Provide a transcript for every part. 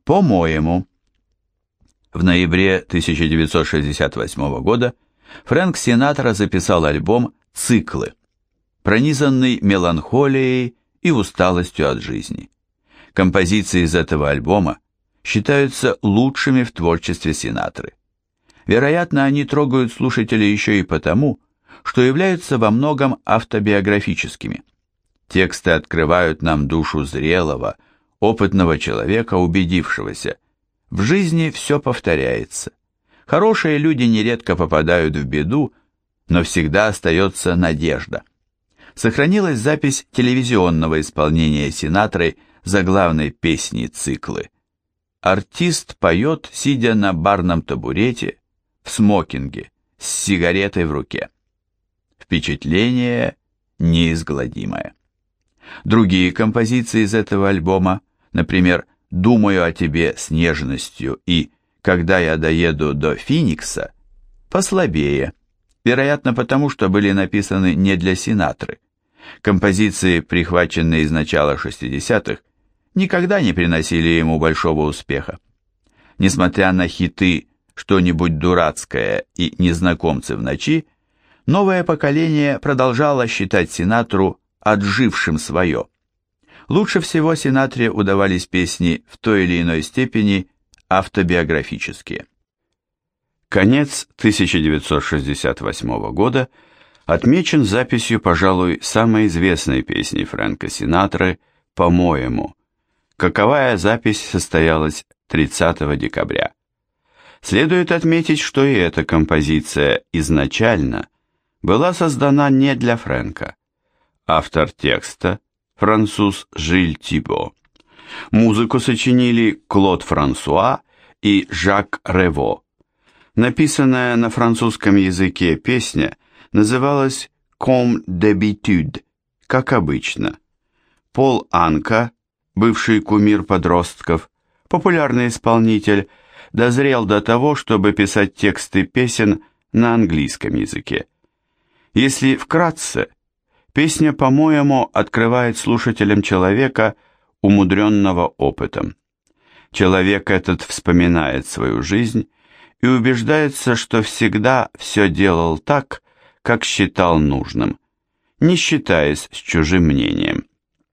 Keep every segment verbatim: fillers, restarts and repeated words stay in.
По-моему. В ноябре тысяча девятьсот шестьдесят восьмого года Фрэнк Синатра записал альбом «Циклы», пронизанный меланхолией и усталостью от жизни. Композиции из этого альбома считаются лучшими в творчестве Синатры. Вероятно, они трогают слушателей еще и потому, что являются во многом автобиографическими. Тексты открывают нам душу зрелого, опытного человека, убедившегося: в жизни все повторяется. Хорошие люди нередко попадают в беду, но всегда остается надежда. Сохранилась запись телевизионного исполнения Синатрой заглавной песни «Циклы». Артист поет, сидя на барном табурете, в смокинге, с сигаретой в руке. Впечатление неизгладимое. Другие композиции из этого альбома, например, «Думаю о тебе с нежностью» и «Когда я доеду до Финикса», послабее, вероятно потому, что были написаны не для Синатры. Композиции, прихваченные из начала шестидесятых, никогда не приносили ему большого успеха. Несмотря на хиты «Что-нибудь дурацкое» и «Незнакомцы в ночи», новое поколение продолжало считать Синатру отжившим свое. Лучше всего Синатре удавались песни в той или иной степени автобиографические. Конец тысяча девятьсот шестьдесят восьмого года отмечен записью, пожалуй, самой известной песни Фрэнка Синатры «По-моему». Каковая запись состоялась тридцатого декабря. Следует отметить, что и эта композиция изначально была создана не для Фрэнка. Автор текста – француз Жиль Тибо. Музыку сочинили Клод Франсуа и Жак Рево. Написанная на французском языке песня называлась «Comme d'habitude», как обычно. Пол Анка, бывший кумир подростков, популярный исполнитель, дозрел до того, чтобы писать тексты песен на английском языке. Если вкратце, песня, по-моему, открывает слушателям человека, умудренного опытом. Человек этот вспоминает свою жизнь и убеждается, что всегда все делал так, как считал нужным, не считаясь с чужим мнением.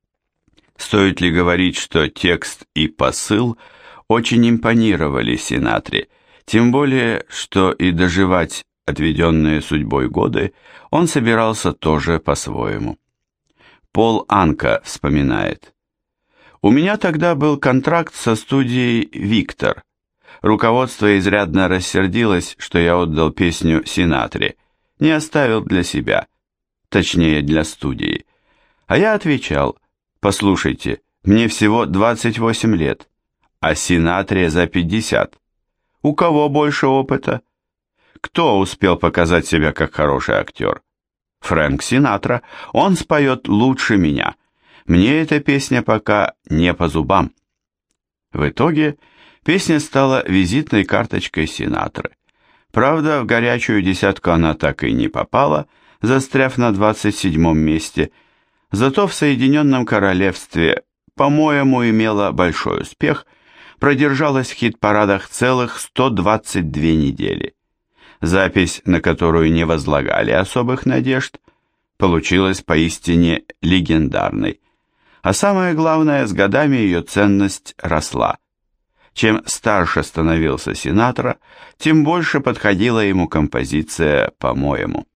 Стоит ли говорить, что текст и посыл очень импонировали Синатре, тем более, что и доживать отведенные судьбой годы он собирался тоже по-своему. Пол Анка вспоминает: «У меня тогда был контракт со студией «Виктор». Руководство изрядно рассердилось, что я отдал песню Синатре, не оставил для себя, точнее для студии. А я отвечал: послушайте, мне всего двадцать восемь лет, а Синатре за пятьдесят. У кого больше опыта? Кто успел показать себя как хороший актер? Фрэнк Синатра, он споет лучше меня. Мне эта песня пока не по зубам». В итоге песня стала визитной карточкой Синатры. Правда, в горячую десятку она так и не попала, застряв на двадцать седьмом месте, зато в Соединенном Королевстве, по-моему, имела большой успех, продержалась в хит-парадах целых сто двадцать две недели. Запись, на которую не возлагали особых надежд, получилась поистине легендарной. А самое главное, с годами ее ценность росла. Чем старше становился Синатра, тем больше подходила ему композиция «По-моему».